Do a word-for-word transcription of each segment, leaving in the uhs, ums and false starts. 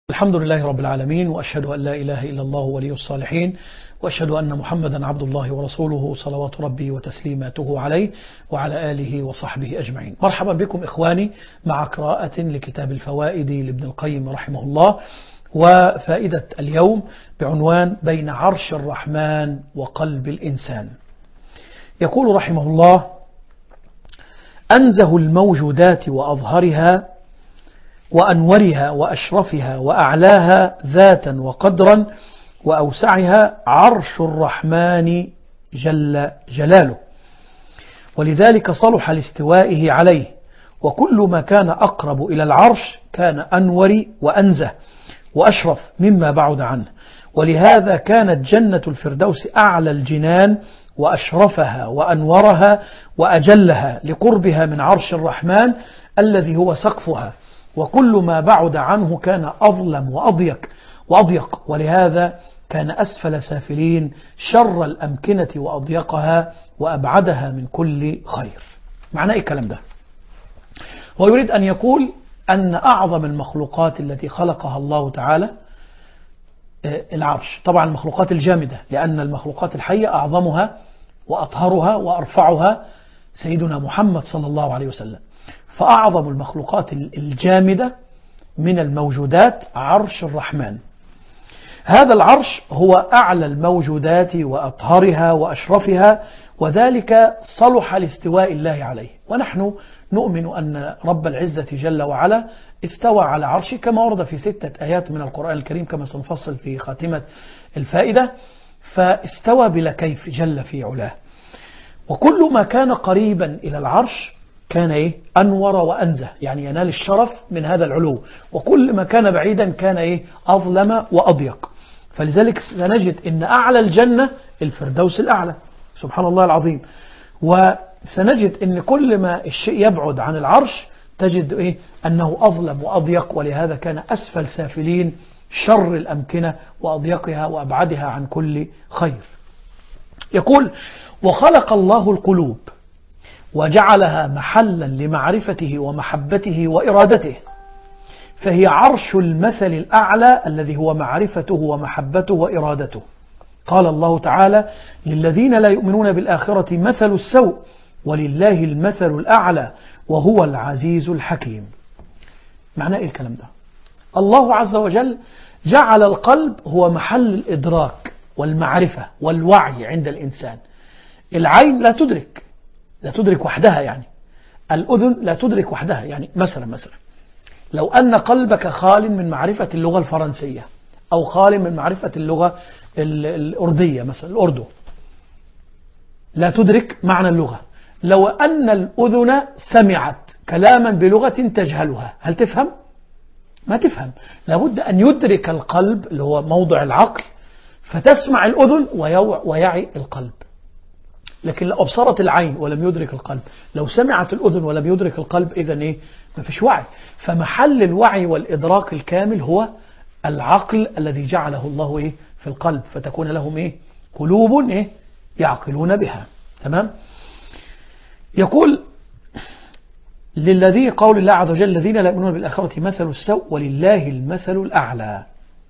الحمد لله رب العالمين، وأشهد أن لا إله إلا الله ولي الصالحين، وأشهد أن محمدا عبد الله ورسوله صلوات ربي وتسليماته عليه وعلى آله وصحبه أجمعين. مرحبا بكم إخواني مع قراءة لكتاب الفوائد لابن القيم رحمه الله، وفائدة اليوم بعنوان بين عرش الرحمن وقلب الإنسان. يقول رحمه الله: أنزه الموجودات وأظهرها وأنورها وأشرفها وأعلاها ذاتا وقدرا وأوسعها عرش الرحمن جل جلاله، ولذلك صلح لاستوائه عليه، وكل ما كان أقرب إلى العرش كان أنور وأنزه وأشرف مما بعد عنه، ولهذا كانت جنة الفردوس أعلى الجنان وأشرفها وأنورها وأجلها لقربها من عرش الرحمن الذي هو سقفها، وكل ما بعد عنه كان أظلم وأضيق وأضيق ولهذا كان أسفل سافلين شر الأمكنة وأضيقها وأبعدها من كل خير. معنى إيه الكلام ده؟ هو يريد أن يقول أن أعظم المخلوقات التي خلقها الله تعالى العرش، طبعا المخلوقات الجامدة، لأن المخلوقات الحية أعظمها وأطهرها وأرفعها سيدنا محمد صلى الله عليه وسلم. فأعظم المخلوقات الجامدة من الموجودات عرش الرحمن. هذا العرش هو أعلى الموجودات وأطهرها وأشرفها، وذلك صلح لاستواء الله عليه. ونحن نؤمن أن رب العزة جل وعلا استوى على عرشه كما ورد في ستة آيات من القرآن الكريم كما سنفصل في خاتمة الفائدة. فاستوى بلا كيف جل في علاه، وكل ما كان قريبا إلى العرش كان إيه؟ أنور وأنزه، يعني ينال الشرف من هذا العلو، وكل ما كان بعيدا كان إيه؟ أظلم وأضيق. فلذلك سنجد أن أعلى الجنة الفردوس الأعلى، سبحان الله العظيم. وسنجد أن كل ما الشيء يبعد عن العرش تجد إيه؟ أنه أظلم وأضيق، ولهذا كان أسفل سافلين شر الأمكنة وأضيقها وأبعدها عن كل خير. يقول: وخلق الله القلوب وجعلها محلا لمعرفته ومحبته وإرادته، فهي عرش المثل الأعلى الذي هو معرفته ومحبته وإرادته. قال الله تعالى: للذين لا يؤمنون بالآخرة مثل السوء ولله المثل الأعلى وهو العزيز الحكيم. معنى إيه الكلام ده؟ الله عز وجل جعل القلب هو محل الإدراك والمعرفة والوعي عند الإنسان. العين لا تدرك لا تدرك وحدها، يعني الأذن لا تدرك وحدها. يعني مثلا مثلا لو أن قلبك خال من معرفة اللغة الفرنسية أو خال من معرفة اللغة الأردية، مثلا الأردو، لا تدرك معنى اللغة. لو أن الأذن سمعت كلاما بلغة تجهلها، هل تفهم؟ ما تفهم. لابد أن يدرك القلب اللي هو موضع العقل، فتسمع الأذن ويعي القلب. لكن لو أبصرت العين ولم يدرك القلب، لو سمعت الأذن ولم يدرك القلب، إذن إيه؟ ما فيش وعي. فمحل الوعي والإدراك الكامل هو العقل الذي جعله الله إيه؟ في القلب، فتكون لهم إيه؟ قلوب إيه؟ يعقلون بها. تمام؟ يقول: للذين، قول الله عز وجل: الذين لا يؤمنون بالآخرة مثل السوء ولله المثل الأعلى.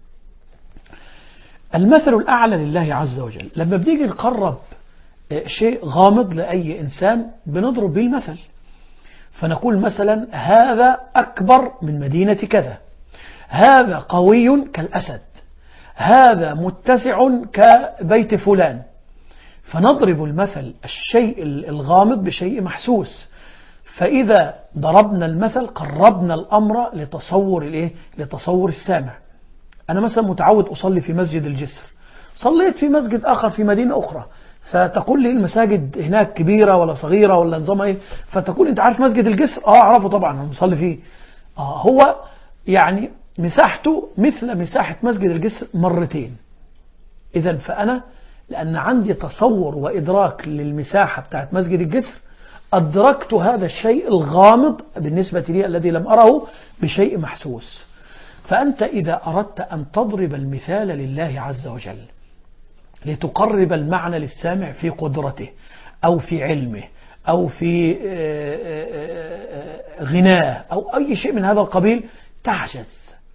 المثل الأعلى لله عز وجل. لما بنيجي نقرب شيء غامض لأي إنسان بنضرب به المثل، فنقول مثلا: هذا أكبر من مدينة كذا، هذا قوي كالأسد، هذا متسع كبيت فلان. فنضرب المثل الشيء الغامض بشيء محسوس. فإذا ضربنا المثل قربنا الأمر لتصور الإيه؟ لتصور السامع. أنا مثلا متعود أصلي في مسجد الجسر، صليت في مسجد آخر في مدينة أخرى، فتقول لي المساجد هناك كبيرة ولا صغيرة ولا نظامها إيه؟ فتقول: أنت عارف مسجد الجسر؟ آه أعرفه طبعا، أنا مصلي فيه. آه هو يعني مساحته مثل مساحة مسجد الجسر مرتين. إذن فأنا لأن عندي تصور وإدراك للمساحة بتاعت مسجد الجسر، أدركت هذا الشيء الغامض بالنسبة لي الذي لم أره بشيء محسوس. فأنت إذا أردت أن تضرب المثال لله عز وجل لتقرب المعنى للسامع في قدرته أو في علمه أو في غناه أو أي شيء من هذا القبيل، تعجز.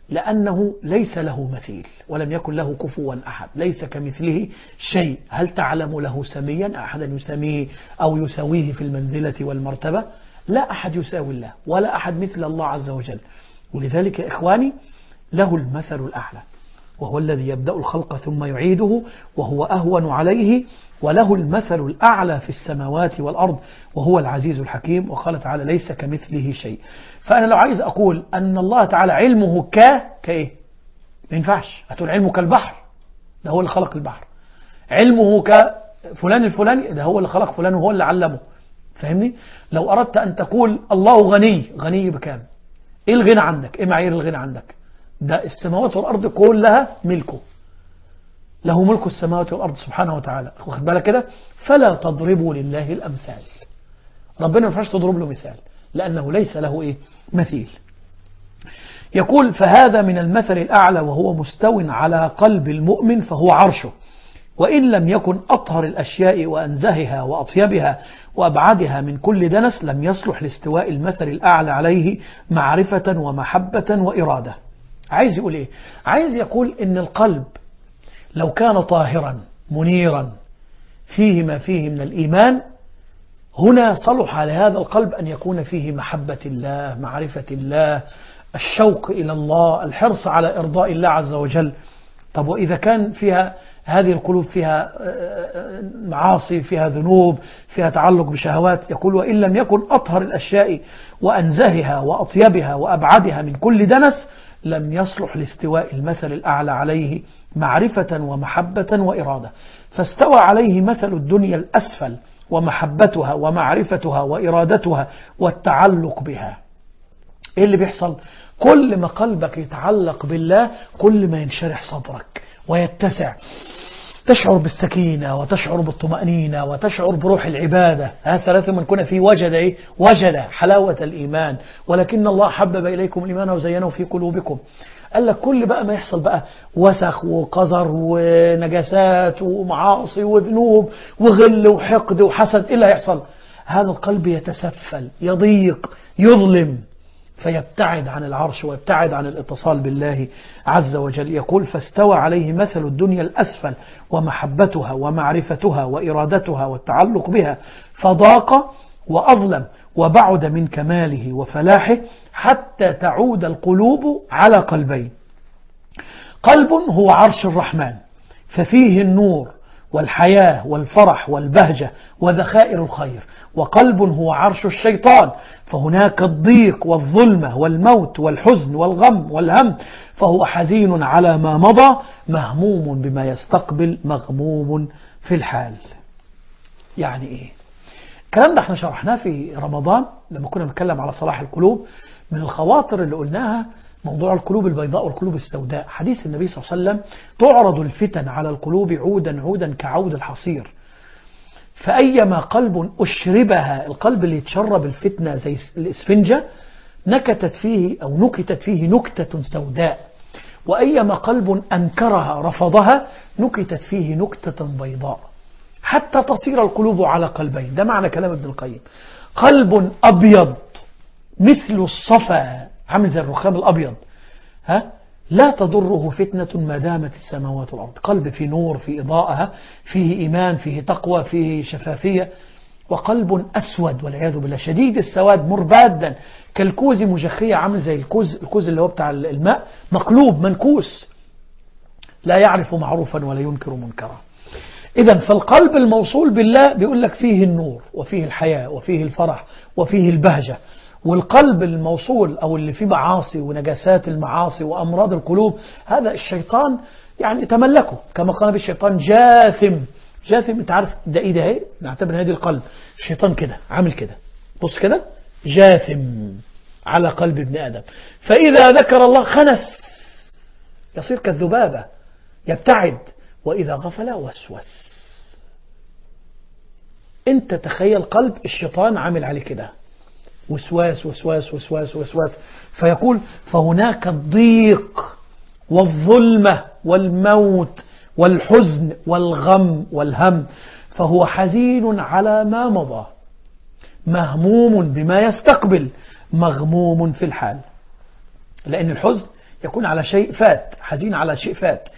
لأنه ليس له مثيل ولم يكن له كفوا أحد، ليس كمثله شيء. هل تعلم له سميا أحدا يسميه أو يساويه في المنزلة والمرتبة؟ لا أحد يساوي الله ولا أحد مثل الله عز وجل. ولذلك يا إخواني له المثل الأعلى، وهو الذي يبدأ الخلق ثم يعيده وهو أهون عليه، وله المثل الأعلى في السماوات والأرض وهو العزيز الحكيم. وقال تعالى ليس كمثله شيء. فأنا لو عايز أقول أن الله تعالى علمه ك كإيه؟ ما ينفعش. هتقول علمه كالبحر، ده هو اللي خلق البحر. علمه كفلان الفلاني، ده هو اللي خلق فلان وهو اللي علمه. فهمني؟ لو أردت أن تقول الله غني، غني بكام؟ إيه الغنى عندك؟ إيه معايير الغنى عندك؟ ده السماوات والأرض كلها ملكه، له ملك السماوات والأرض سبحانه وتعالى. واخد بالك كده؟ فلا تضربوا لله الأمثال. ربنا ما ينفعش تضرب له مثال لأنه ليس له إيه؟ مثيل. يقول فهذا من المثل الأعلى وهو مستو على قلب المؤمن فهو عرشه، وإن لم يكن أطهر الأشياء وأنزهها وأطيبها وأبعدها من كل دنس لم يصلح لاستواء المثل الأعلى عليه معرفة ومحبة وإرادة. عايز يقول إيه؟ عايز يقول إن القلب لو كان طاهرا منيرا فيه ما فيه من الإيمان، هنا صلح لهذا القلب أن يكون فيه محبة الله، معرفة الله، الشوق إلى الله، الحرص على إرضاء الله عز وجل. طب وإذا كان فيها هذه القلوب فيها معاصي، فيها ذنوب، فيها تعلق بشهوات، يقول وإن لم يكن أطهر الأشياء وأنزهها وأطيبها وأبعدها من كل دنس لم يصلح لاستواء المثل الأعلى عليه معرفة ومحبة وإرادة. فاستوى عليه مثل الدنيا الأسفل ومحبتها ومعرفتها وإرادتها والتعلق بها. إيه اللي بيحصل؟ كل ما قلبك يتعلق بالله كل ما ينشرح صدرك ويتسع، تشعر بالسكينة وتشعر بالطمأنينة وتشعر بروح العبادة. هذا ثلاثة من كنا فيه وجد إيه؟ وجد حلاوة الإيمان. ولكن الله حبب إليكم الإيمان وزينه في قلوبكم. قال لك كل بقى ما يحصل بقى وسخ وقذر ونجاسات ومعاصي وذنوب وغل وحقد وحسد، إيه اللي هيحصل؟ هذا القلب يتسفل، يضيق، يظلم، فيبتعد عن العرش ويبتعد عن الاتصال بالله عز وجل. يقول فاستوى عليه مثل الدنيا الأسفل ومحبتها ومعرفتها وإرادتها والتعلق بها، فضاق وأظلم وبعد من كماله وفلاحه حتى تعود القلوب على قلبين. قلب هو عرش الرحمن ففيه النور والحياة والفرح والبهجة وذخائر الخير، وقلب هو عرش الشيطان فهناك الضيق والظلمة والموت والحزن والغم والهم، فهو حزين على ما مضى مهموم بما يستقبل مغموم في الحال. يعني إيه؟ الكلام ده احنا شرحناه في رمضان لما كنا نتكلم على صلاح القلوب. من الخواطر اللي قلناها موضوع القلوب البيضاء والقلوب السوداء. حديث النبي صلى الله عليه وسلم تعرض الفتن على القلوب عودا عودا كعود الحصير، فأيما قلب أشربها، القلب اللي يتشرب الفتنة زي الإسفنجة، نكتت فيه أو نكتت فيه نكتة سوداء، وأيما قلب أنكرها رفضها نكتت فيه نكتة بيضاء، حتى تصير القلوب على قلبين. ده معنى كلام ابن القيم. قلب أبيض مثل الصفا، عامل زي الرخام الأبيض، ها، لا تضره فتنة ما دامت السماوات والأرض. قلب فيه نور، فيه إضاءة، فيه إيمان، فيه تقوى، فيه شفافية. وقلب أسود والعياذ بالله شديد السواد مربادا كالكوز مجخية، عامل زي الكوز الكوز اللي هو بتاع الماء، مقلوب منكوس، لا يعرف معروفا ولا ينكر منكرا. إذن فالقلب الموصول بالله بيقول لك فيه النور وفيه الحياة وفيه الفرح وفيه البهجة. والقلب الموصول أو اللي فيه معاصي ونجاسات المعاصي وأمراض القلوب، هذا الشيطان يعني تملكه، كما قال بالشيطان جاثم. جاثم انت عارف ده ايه؟ ده ايه؟ نعتبر هذه القلب الشيطان كده عامل كده، بص كده، جاثم على قلب ابن آدم، فإذا ذكر الله خنس، يصير كالذبابة يبتعد، وإذا غفل وسوس. انت تخيل قلب الشيطان عامل عليه كده، وسواس وسواس وسواس وسواس. فيقول فهناك الضيق والظلمة والموت والحزن والغم والهم، فهو حزين على ما مضى مهموم بما يستقبل مغموم في الحال. لأن الحزن يكون على شيء فات، حزين على شيء فات.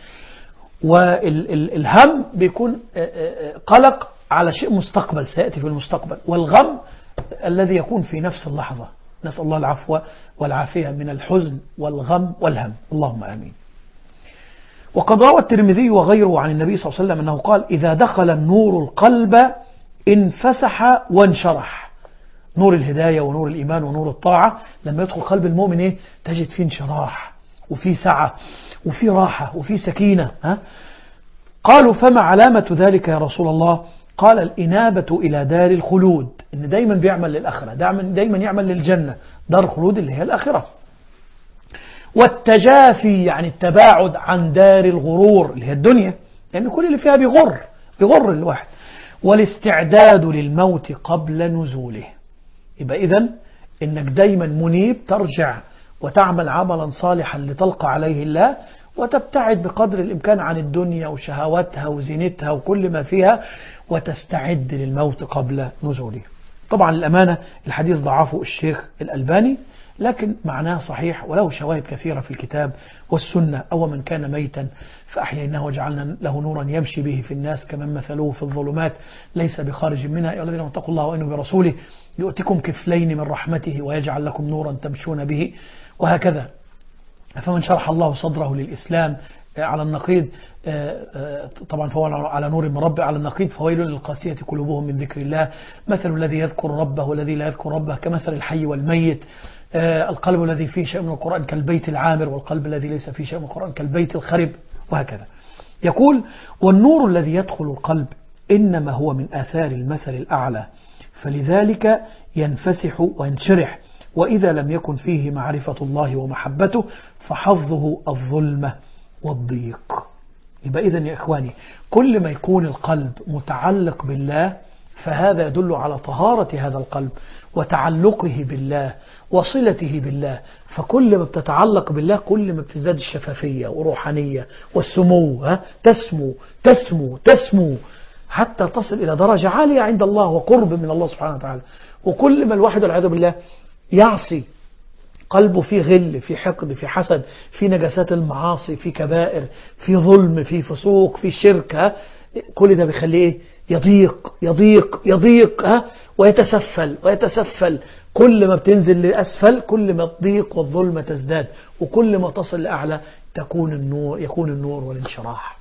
والهم بيكون قلق على شيء مستقبل سيأتي في المستقبل. والغم الذي يكون في نفس اللحظة. نسأل الله العفو والعافية من الحزن والغم والهم، اللهم آمين. وقد روى الترمذي وغيره عن النبي صلى الله عليه وسلم أنه قال: إذا دخل النور القلب انفسح وانشرح. نور الهداية ونور الإيمان ونور الطاعة لما يدخل قلب المؤمن إيه؟ تجد فيه انشراح وفيه سعة وفيه راحة وفيه سكينة. ها؟ قالوا: فما علامة ذلك يا رسول الله؟ قال: الإنابة إلى دار الخلود، إن دايما بيعمل للآخرة، دايما, دايما يعمل للجنة، دار الخلود اللي هي الآخرة. والتجافي يعني التباعد عن دار الغرور اللي هي الدنيا، لأن يعني كل اللي فيها بيغر بيغر الواحد. والاستعداد للموت قبل نزوله. يبقى إذن إنك دايما منيب، ترجع وتعمل عملا صالحا لتلقى عليه الله، وتبتعد بقدر الإمكان عن الدنيا وشهواتها وزينتها وكل ما فيها، وتستعد للموت قبل نزوله. طبعا الأمانة الحديث ضعفه الشيخ الألباني، لكن معناه صحيح وله شواهد كثيرة في الكتاب والسنة. أو من كان ميتا فأحييناه وجعلنا له نورا يمشي به في الناس كمن مثلوه في الظلمات ليس بخارج منها، يا الذين اتقوا الله وآمنوا برسوله يؤتكم كفلين من رحمته ويجعل لكم نورا تمشون به، وهكذا. فمن شرح الله صدره للإسلام على النقيض طبعا فهو على نور من ربه، على النقيض فويل للقاسية قلوبهم من ذكر الله. مثل الذي يذكر ربه والذي لا يذكر ربه كمثل الحي والميت. القلب الذي فيه شيء من القرآن كالبيت العامر، والقلب الذي ليس فيه شيء من القرآن كالبيت الخرب، وهكذا. يقول: والنور الذي يدخل القلب إنما هو من آثار المثل الأعلى، فلذلك ينفسح وينشرح، وإذا لم يكن فيه معرفة الله ومحبته فحظه الظلمة والضيق. يبقى إذن يا إخواني كل ما يكون القلب متعلق بالله فهذا يدل على طهارة هذا القلب وتعلقه بالله وصلته بالله. فكل ما بتتعلق بالله كل ما بتزداد الشفافية وروحانية والسمو. ها؟ تسمو تسمو تسمو حتى تصل إلى درجة عالية عند الله وقرب من الله سبحانه وتعالى. وكل ما الواحد والعياذ بالله يعصي، قلبه فيه غل، في حقد، في حسد، في نجاسات المعاصي، في كبائر، في ظلم، في فسوق، في شرك، كل ده بيخليه يضيق يضيق يضيق ها ويتسفل ويتسفل. كل ما بتنزل لأسفل كل ما الضيق والظلم تزداد، وكل ما تصل لأعلى تكون النور يكون النور والانشراح.